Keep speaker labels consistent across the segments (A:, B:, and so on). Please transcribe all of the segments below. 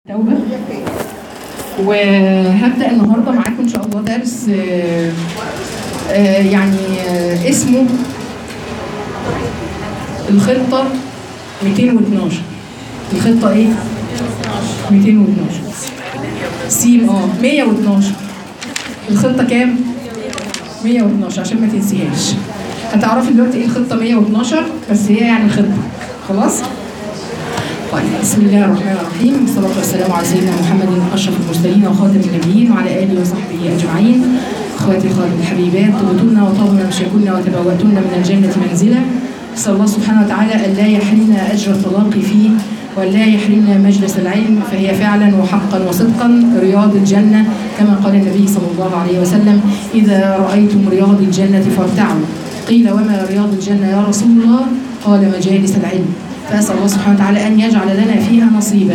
A: توبة. وهبدأ النهاردة معاكم إن شاء الله درس اسمه الخطة 212. الخطة إيه؟ 212 سين 112. الخطة كام؟ 112 عشان ما تنسيهاش. هتعرفي دلوقتي إيه الخطة 112 بس هي يعني خطة خلاص؟ طيب بسم الله الرحمن الرحيم، والصلاة والسلام على سيدنا محمد أشرف المرسلين وخاتم النبيين وعلى آله وصحبه أجمعين. أخواتي الحبيبات، طبتن وطابن مشاكن وتبوأتن من الجنة منزلا. نسأل الله سبحانه وتعالى أن لا يحرمنا أجر التلاقي فيه وأن لا يحرمنا مجلس العلم، فهي فعلا وحقا وصدقا رياض الجنة، كما قال النبي صلى الله عليه وسلم: إذا رأيتم رياض الجنة فارتعوا. قيل وما رياض الجنة يا رسول الله؟ قال مجالس العلم. فأسأل الله سبحانه وتعالى أن يجعل لنا فيها نصيبا.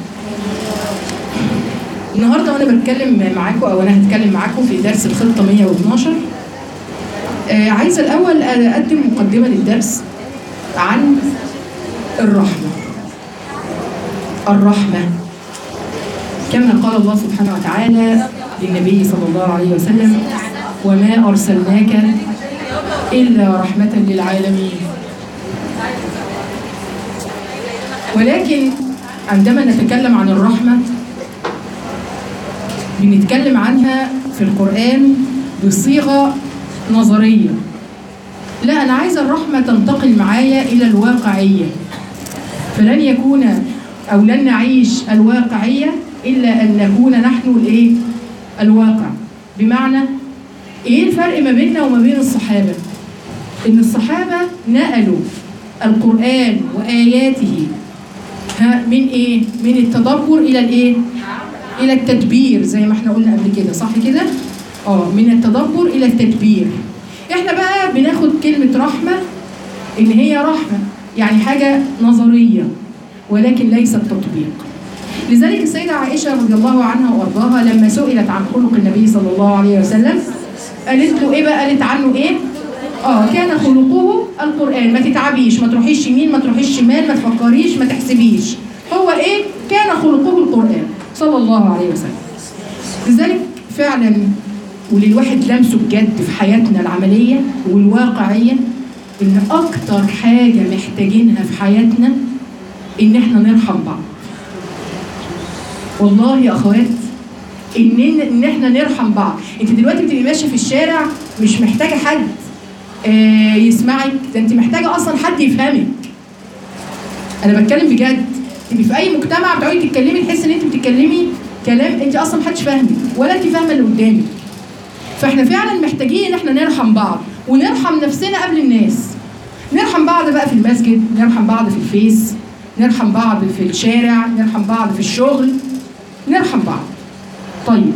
A: النهارده وأنا بتكلم معاكم أو أنا هتكلم معاكم في درس الخطة 112. عايزة الأول أقدم مقدمة للدرس عن الرحمة. الرحمة كما قال الله سبحانه وتعالى للنبي صلى الله عليه وسلم: وما أرسلناك إلا رحمة للعالمين. ولكن عندما نتكلم عن الرحمة بنتكلم عنها في القرآن بصيغة نظرية. لا، أنا عايزة الرحمة تنتقل معايا إلى الواقعية، فلن يكون أو لن نعيش الواقعية إلا أن نكون نحن الواقع. بمعنى إيه الفرق ما بيننا وما بين الصحابة؟ إن الصحابة نقلوا القرآن وآياته من ايه؟ من التدبر الى الى التدبير، زي ما احنا قلنا قبل كده، صح كده؟ من التدبر الى التدبير. احنا بقى بناخد كلمة رحمة ان هي رحمة، يعني حاجة نظرية ولكن ليست تطبيق. لذلك السيدة عائشة رضي الله عنها وارضاها لما سئلت عن خلق النبي صلى الله عليه وسلم قالت له ايه بقى؟ قالت عنه ايه؟ كان خلقه القرآن. ما تتعبيش، ما تروحيش يمين، ما تروحيش شمال، ما تفكريش، ما تحسبيش. هو كان خلقه القرآن صلى الله عليه وسلم. لذلك فعلا وللواحد لمسه بجد في حياتنا العملية والواقعية إن أكتر حاجة محتاجينها في حياتنا إن إحنا نرحم بعض. والله يا أخوات إن إحنا نرحم بعض. أنت دلوقتي بتبقي ماشية في الشارع مش محتاجة حد يسمعك، ده انت محتاجه اصلا حد يفهمك. انا بتكلم بجد. تبقي في اي مجتمع بتقعدي تتكلمي تحسي ان انت بتتكلمي كلام انت اصلا محدش فاهمك ولا انت فاهمه اللي قدامك. فاحنا فعلا محتاجين ان احنا نرحم بعض ونرحم نفسنا قبل الناس. نرحم بعض بقى في المسجد، نرحم بعض في الفيس، نرحم بعض في الشارع، نرحم بعض في الشغل، نرحم بعض. طيب،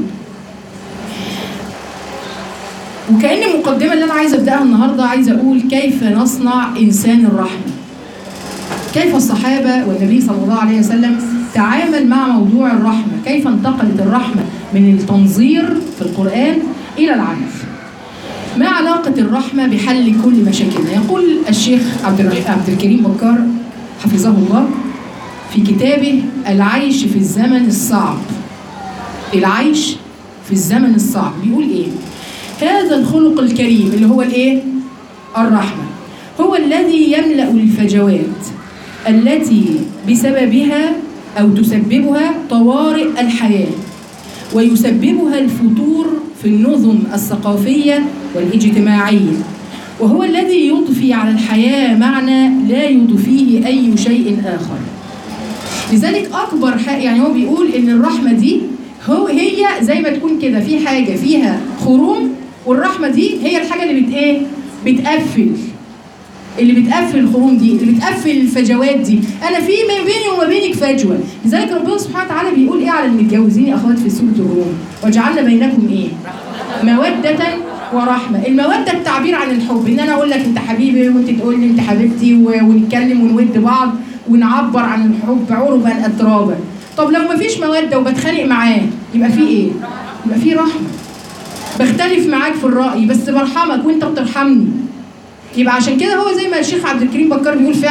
A: وكأن المقدمة اللي أنا عايزة أبدأها النهاردة عايزة أقول كيف نصنع إنسان الرحمة. كيف الصحابة والنبي صلى الله عليه وسلم تعامل مع موضوع الرحمة، كيف انتقلت الرحمة من التنظير في القرآن إلى العنف. ما علاقة الرحمة بحل كل مشاكلنا؟ يقول الشيخ عبد الكريم بكار حفظه الله في كتابه العيش في الزمن الصعب. العيش في الزمن الصعب بيقول إيه؟ هذا الخلق الكريم اللي هو الرحمة هو الذي يملأ الفجوات التي بسببها أو تسببها طوارئ الحياة ويسببها الفتور في النظم الثقافية والاجتماعية، وهو الذي يضفي على الحياة معنى لا يضفيه أي شيء آخر. لذلك أكبر حاجة، يعني هو بيقول إن الرحمة دي هي زي ما تكون كده في حاجة فيها خروم، والرحمة دي هي الحاجة اللي بتقفل الخروم دي، اللي بتقفل الفجوات دي. أنا في ما بيني وما بينك فجوة. لذلك ربنا سبحانه وتعالى بيقول على المتجوزين يا أخوات في سورة الروم: وجعلنا بينكم مودة ورحمة. المودة التعبير عن الحب، إن أنا أقول لك أنت حبيبي وأنت تقول لي أنت حبيبتي، ونتكلم ونود بعض ونعبر عن الحب عربا أترابا. طب لو مفيش مودة وبتخانق معاه يبقى في إيه؟ يبقى في رحمة. بختلف معاك في الرأي بس برحمك وانت بترحمني. يبقى عشان كده هو زي ما الشيخ عبد الكريم بكار بيقول فعلا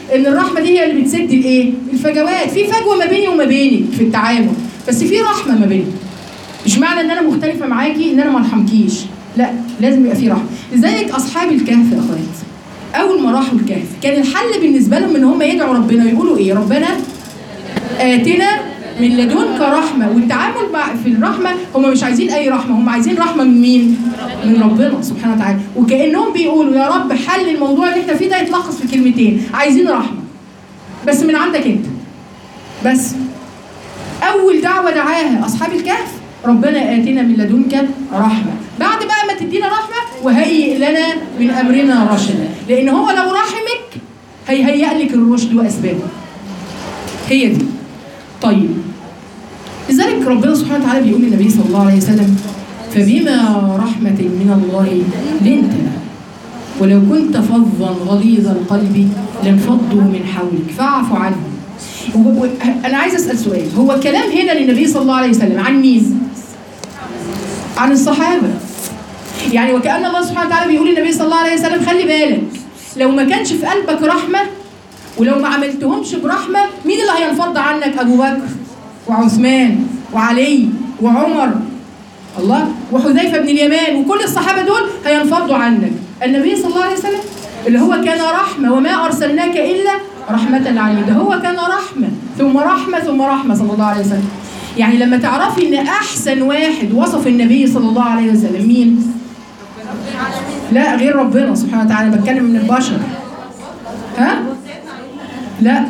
A: ان الرحمه دي هي اللي بتسد الايه؟ الفجوات. في فجوه ما بيني وما بينك في التعامل، بس في رحمه ما بيننا. مش معنى ان انا مختلفه معاكي ان انا ما ارحمكيش، لا، لازم يبقى في رحمه. لذلك اصحاب الكهف يا اخوات اول ما راحوا الكهف كان الحل بالنسبه لهم ان هم يدعوا ربنا ويقولوا ايه؟ ربنا آتنا من لدنك رحمه. والتعامل في الرحمه هم مش عايزين اي رحمه، هم عايزين رحمه من مين؟ من ربنا سبحانه وتعالى. وكانهم بيقولوا يا رب حل الموضوع اللي احنا فيه ده يتلخص في كلمتين، عايزين رحمه بس من عندك انت. بس اول دعوه دعاها اصحاب الكهف ربنا آتنا من لدنك رحمه. بعد بقى ما تدينا رحمه وهيئ لنا من امرنا رشدا، لان هو لو رحمك هيهيئ لك الرشد واسبابه. هي دي. طيب لذلك ربنا سبحانه وتعالى بيقول للنبي صلى الله عليه وسلم فبما رحمة من الله لنت ولو كنت فظا غليظ القلب لانفضوا من حولك فاعف عنهم. أنا عايز أسأل سؤال، هو الكلام هنا للنبي صلى الله عليه وسلم عن مين؟ عن الصحابة. يعني وكأن الله سبحانه وتعالى بيقول للنبي صلى الله عليه وسلم خلي بالك لو ما كانش في قلبك رحمة ولو ما عملتهمش برحمة مين اللي هينفض عنك؟ أبو بكر وعثمان وعلي وعمر الله وحذيفة بن اليمان وكل الصحابة دول هينفضوا عنك. النبي صلى الله عليه وسلم اللي هو كان رحمة وما أرسلناك إلا رحمة للعالمين، ده هو كان رحمة ثم رحمة ثم رحمة صلى الله عليه وسلم. يعني لما تعرفي إن أحسن واحد وصف النبي صلى الله عليه وسلم مين؟ لا غير ربنا سبحانه وتعالى، بتكلم من البشر. ها؟ لا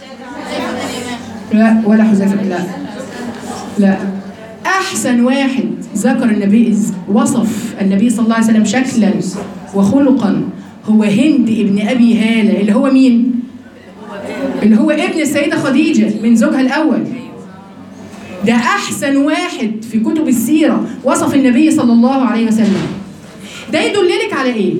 A: لا ولا حذيفة، لا أحسن واحد ذكر النبي وصف النبي صلى الله عليه وسلم شكلا وخلقا هو هند ابن أبي هالة، اللي هو مين؟ اللي هو ابن السيدة خديجة من زوجها الأول. ده أحسن واحد في كتب السيرة وصف النبي صلى الله عليه وسلم. ده يدللك على إيه؟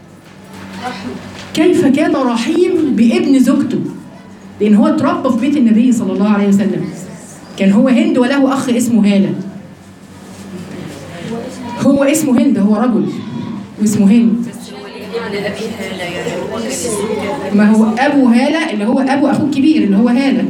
A: كيف كان رحيم بابن زوجته، لأن هو اتربى في بيت النبي صلى الله عليه وسلم. كان هو هند وله أخ اسمه هالة. هو اسمه هند، هو رجل واسمه هند. ما هو أبو هالة اللي هو أبو أخوه الكبير اللي هو هالة،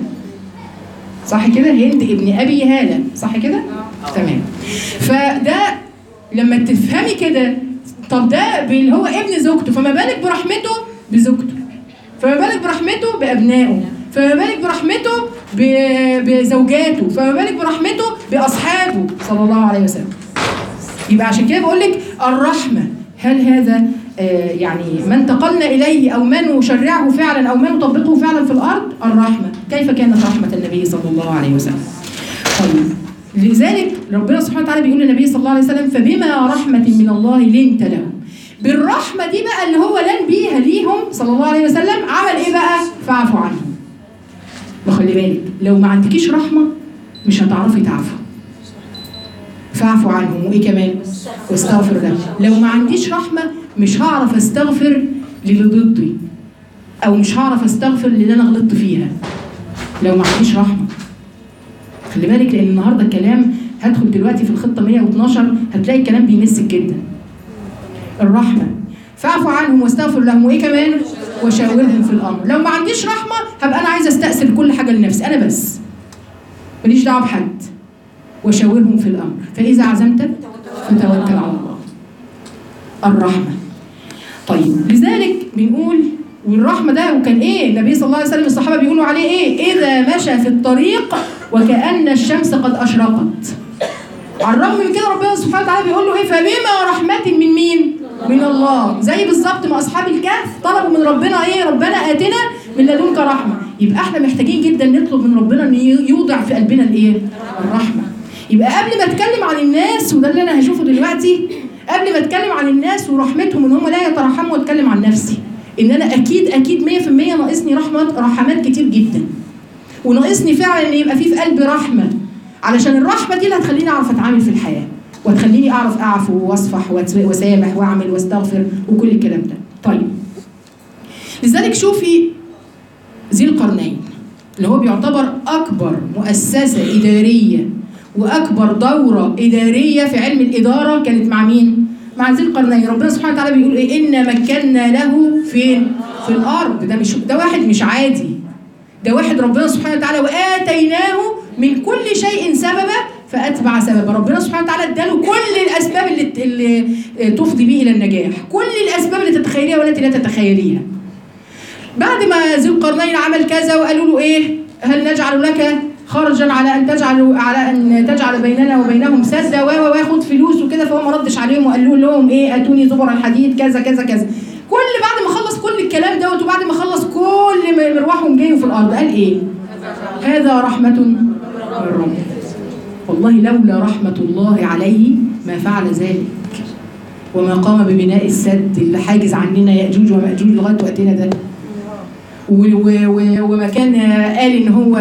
A: صح كده؟ هند ابن أبي هالة، صح كده؟ تمام. فده لما تفهمي كده، طب ده اللي هو ابن زوجته، فما بالك برحمته بزوجته، فما بالك برحمته بأبنائه، فما بالك برحمته بزوجاته، فما بالك برحمته بأصحابه صلى الله عليه وسلم. يبقى عشان كده بقول لك الرحمة، هل هذا يعني ما انتقلنا إليه أو ما نشرعه فعلا أو ما نطبقه فعلا في الأرض؟ الرحمة. كيف كانت رحمة النبي صلى الله عليه وسلم؟ طيب لذلك ربنا سبحانه وتعالى بيقول للنبي صلى الله عليه وسلم فبما رحمة من الله لنت لهم. بالرحمة دي بقى اللي هو لن بيها ليهم صلى الله عليه وسلم عمل إيه بقى؟ فاعفوا عنهم. وخلي بالك لو ما عندكيش رحمة مش هتعرفي تعفوا. فاعفوا عنهم وإيه كمان؟ واستغفر لهم. لو ما عنديش رحمة مش هعرف استغفر للي ضدي أو مش هعرف استغفر للي أنا غلطت فيها لو ما عنديش رحمة. خلي بالك لأن النهاردة الكلام هدخل دلوقتي في الخطة 112 هتلاقي الكلام بيمسك جدا. الرحمة فاعفوا عنهم واستغفر لهم وإيه كمان؟ وشاورهم في الأمر. لو ما عنديش رحمة هبقى أنا عايزة أستأثر كل حاجة لنفسي أنا بس، ماليش دعوة بحد. وشاورهم في الأمر فإذا عزمت فتوكل على الله. الرحمة. طيب لذلك بنقول والرحمة ده وكان إيه؟ النبي صلى الله عليه وسلم الصحابة بيقولوا عليه إيه؟ إذا مشى في الطريق وكأن الشمس قد أشرقت. على الرغم من كده ربنا سبحانه وتعالى بيقول له إيه؟ فبما رحمة من مين؟ من الله. زي بالظبط ما أصحاب الكهف طلبوا من ربنا إيه؟ ربنا آتنا من لدنك رحمة. يبقى إحنا محتاجين جدا نطلب من ربنا إن يوضع في قلبنا الإيه؟ الرحمة. يبقى قبل ما أتكلم عن الناس وده اللي أنا هشوفه دلوقتي، قبل ما أتكلم عن الناس ورحمتهم إن هم لا يترحموا وأتكلم عن نفسي. إن أنا أكيد 100% ناقصني رحمات كتير جدا. وناقصني فعلا إن يبقى في قلبي رحمة، علشان الرحمة دي اللي هتخليني أعرف أتعامل في الحياة وهتخليني أعرف أعفو وأصفح وأسامح وأعمل وأستغفر وكل الكلام ده. طيب لذلك شوفي ذي القرنين اللي هو بيعتبر أكبر مؤسسة إدارية وأكبر دورة إدارية في علم الإدارة كانت مع مين؟ مع ذي القرنين. ربنا سبحانه وتعالى بيقول إيه؟ إن مكنا له فين؟ في الارض. ده واحد مش عادي، ده واحد ربنا سبحانه وتعالى واتيناه من كل شيء سببا فاتبع سببا. ربنا سبحانه وتعالى اداله كل الاسباب اللي تفضي به الى النجاح، كل الاسباب اللي تتخيليها والتي لا تتخيليها. بعد ما ذو القرنين عمل كذا وقالوا له ايه؟ هل نجعل لك خرجا على ان تجعل بيننا وبينهم سدا وياخد فلوس وكده، فهو ما ردش عليهم وقال لهم ايه؟ اتوني زبر الحديد كذا كذا كذا. كل بعد ما خلص كل الكلام دوت وبعد ما خلص كل مروحهم جايوا في الارض قال ايه؟ هذا رحمة من ربك. والله لولا رحمة الله عليه ما فعل ذلك وما قام ببناء السد اللي حاجز عننا يأجوج ومأجوج لغاية وقتنا ده. وما كان قال ان هو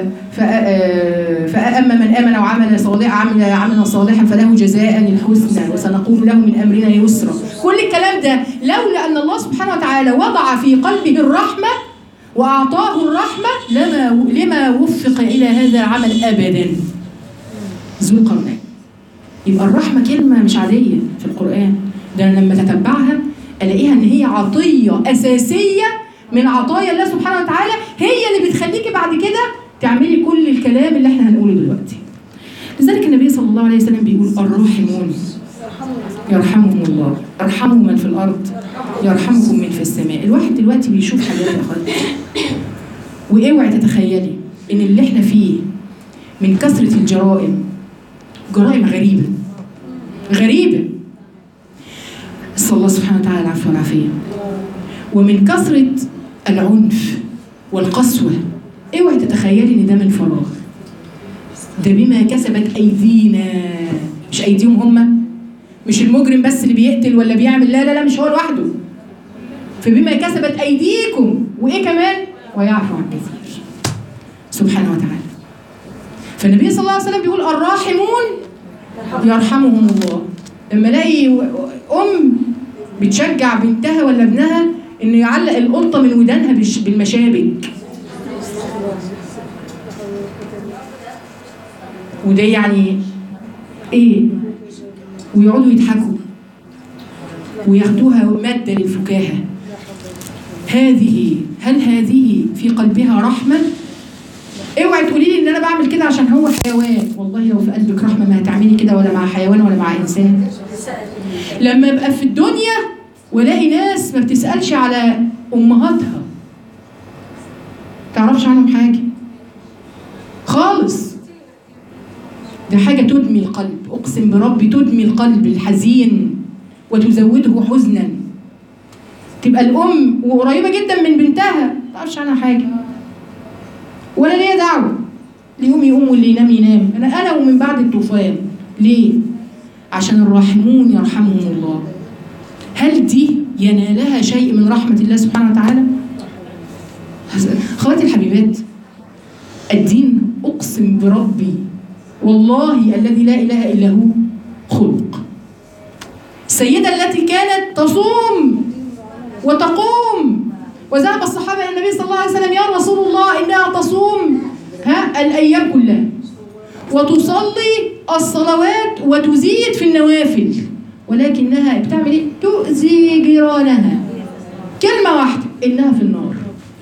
A: فأما من آمن وعمل عملا صالحا فله جزاء الحسنى وسنقول له من أمرنا يسرا. كل الكلام ده لولا أن الله سبحانه وتعالى وضع في قلبه الرحمة وأعطاه الرحمة لما وفق إلى هذا العمل أبدا. ذو القرنين. يبقى الرحمة كلمة مش عادية في القرآن، ده أنا لما تتبعها ألاقيها إن هي عطية أساسية من عطايا الله سبحانه وتعالى، هي اللي بتخليكي بعد كده تعملي كل الكلام اللي احنا هنقوله دلوقتي. لذلك النبي صلى الله عليه وسلم بيقول الراحمون يرحمهم الله، ارحموا من في الارض يرحمكم من في السماء. الواحد دلوقتي بيشوف حاجات يا اخواتي، واوعي تتخيلي ان اللي احنا فيه من كثرة الجرائم، جرائم غريبة غريبة، نسأل الله سبحانه وتعالى العفو والعافية، ومن كثرة العنف والقسوة. اوعي تتخيلي ان ده من فراغ، ده بما كسبت ايدينا، مش ايديهم هم، مش المجرم بس اللي بيقتل ولا بيعمل، لا لا لا، مش هو لوحده. فبما كسبت ايديكم، وايه كمان؟ ويعفو عن كثير سبحانه وتعالى. فالنبي صلى الله عليه وسلم بيقول الراحمون يرحمهم الله. لما الاقي ام بتشجع بنتها ولا ابنها انه يعلق القطه من ودانها بالمشابك، وده يعني ايه؟ ويقعدوا يضحكوا وياخدوها ماده للفكاهه. هل هذه في قلبها رحمه؟ اوعي تقولي لي ان انا بعمل كده عشان هو حيوان. والله لو في قلبك رحمه ما هتعملي كده، ولا مع حيوان ولا مع انسان. لما ابقى في الدنيا والاقي ناس ما بتسالش على امهاتها، تعرفش عنهم حاجه خالص، ده حاجه تدمي القلب، اقسم بربي تدمي القلب الحزين وتزوده حزنا. تبقى الام وقريبه جدا من بنتها ما تعرفش عنها حاجه ولا ليا دعوه، اللي يقوم واللي ينام ينام، انا ومن بعد الطوفان. ليه؟ عشان الراحمون يرحمهم الله. هل دي ينالها شيء من رحمه الله سبحانه وتعالى؟ اخواتي الحبيبات، الدين اقسم بربي والله الذي لا اله الا هو خلق. السيده التي كانت تصوم وتقوم، وذهب الصحابه الى النبي صلى الله عليه وسلم: يا رسول الله انها تصوم الايام كلها وتصلي الصلوات وتزيد في النوافل، ولكنها بتعمل ايه؟ تؤذي جيرانها. كلمه واحده انها في النار.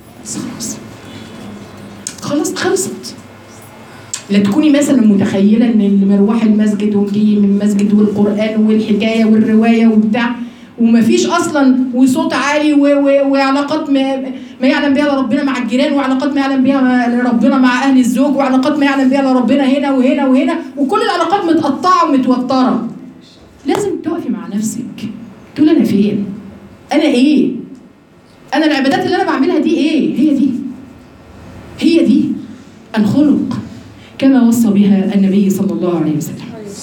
A: خلاص خلصت. لا تكوني مثلا متخيله ان اللي مروح المسجد وجاي من المسجد والقران والحكايه والروايه وبتاع ومفيش اصلا وصوت عالي وعلاقات ما يعلم بها ربنا مع الجيران، وعلاقات ما يعلم بها ربنا مع اهل الزوج، وعلاقات ما يعلم بها ربنا هنا وهنا وهنا، وكل العلاقات متقطعه ومتوتره. لازم تقفي مع نفسك تقول انا فين؟ انا ايه؟ انا العبادات اللي انا بعملها دي ايه؟ هي دي الخلق كما وصى بها النبي صلى الله عليه وسلم.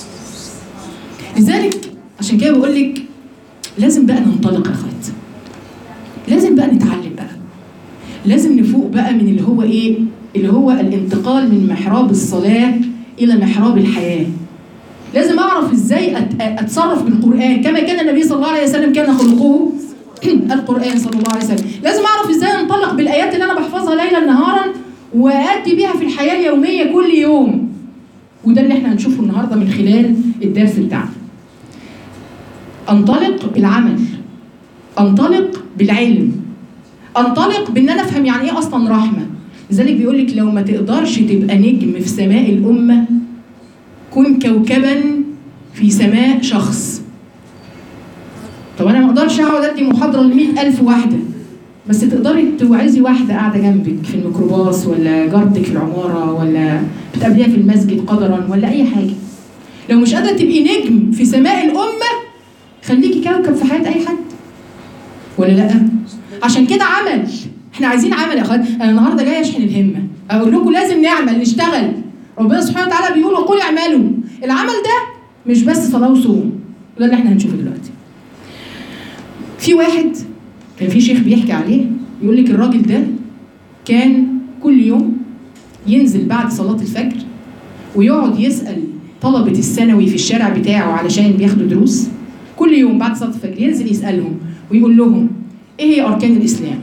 A: لذلك عشان كده بقول لك لازم بقى ننطلق يا اخوات، لازم بقى نتعلم بقى، لازم نفوق بقى من اللي هو ايه؟ اللي هو الانتقال من محراب الصلاة الى محراب الحياة. لازم اعرف ازاي اتصرف بالقرآن كما كان النبي صلى الله عليه وسلم كان خلقه القرآن صلى الله عليه وسلم. لازم اعرف ازاي انطلق بالايات اللي انا بحفظها ليلا نهارا وأدي بيها في الحياة اليومية كل يوم. وده اللي احنا هنشوفه النهاردة من خلال الدرس بتاعنا. انطلق بالعمل، انطلق بالعلم، انطلق بان انا افهم يعني ايه اصلا رحمه. لذلك بيقول لك لو ما تقدرش تبقى نجم في سماء الامه، كن كوكبا في سماء شخص. طب انا ما اقدرش اقعد ادي محاضره ل100,000 واحده، بس تقدري توعظي واحده قاعده جنبك في الميكروباص، ولا جارتك في العماره، ولا بتقابليها في المسجد قدرا، ولا اي حاجه. لو مش قادره تبقي نجم في سماء الامه، خليكي كوكب في حياه اي حد، ولا لا؟ عشان كده عمل، احنا عايزين عمل يا اخوات. انا النهارده جايه اشحن الهمه، اقول لكم لازم نعمل، نشتغل. ربنا سبحانه وتعالى بيقول وقل اعملوا. العمل ده مش بس صلاه وصوم، ده اللي احنا هنشوفه دلوقتي. في واحد كان في شيخ بيحكي عليه، يقول لك الراجل ده كان كل يوم ينزل بعد صلاه الفجر ويقعد يسال طلبه الثانوي في الشارع بتاعه علشان بياخدوا دروس. كل يوم بعد صلاه الفجر ينزل يسالهم ويقول لهم ايه هي اركان الاسلام.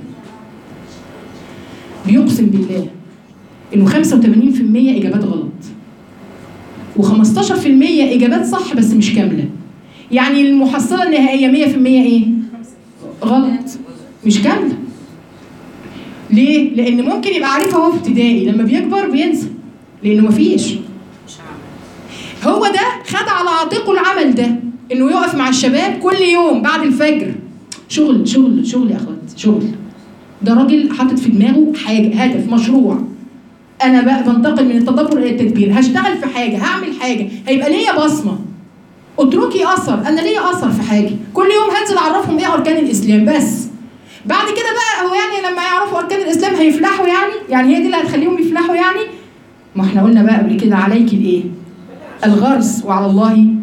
A: بيقسم بالله انه 85% اجابات غلط، و15% اجابات صح بس مش كامله. يعني المحصله النهائيه 100% ايه؟ غلط، مش كامله. ليه؟ لان ممكن يبقى عارفها وهو في ابتدائي، لما بيكبر بينسى لانه مفيش. هو ده خد على عاتقه العمل ده، انه يقف مع الشباب كل يوم بعد الفجر. شغل شغل شغل يا اخوات، شغل. ده راجل حاطط في دماغه حاجه، هدف، مشروع. انا بقى بنتقل من التدبر الى التدبير، هشتغل في حاجه، هعمل حاجه، هيبقى ليا بصمه. اتركي اثر، انا ليا اثر في حاجه. كل يوم هنزل اعرفهم ايه اركان الاسلام بس. بعد كده بقى هو يعني لما يعرفوا اركان الاسلام هيفلحوا يعني هي دي اللي هتخليهم يفلحوا يعني؟ ما احنا قلنا بقى قبل كده عليك الايه؟ الغرس، وعلى الله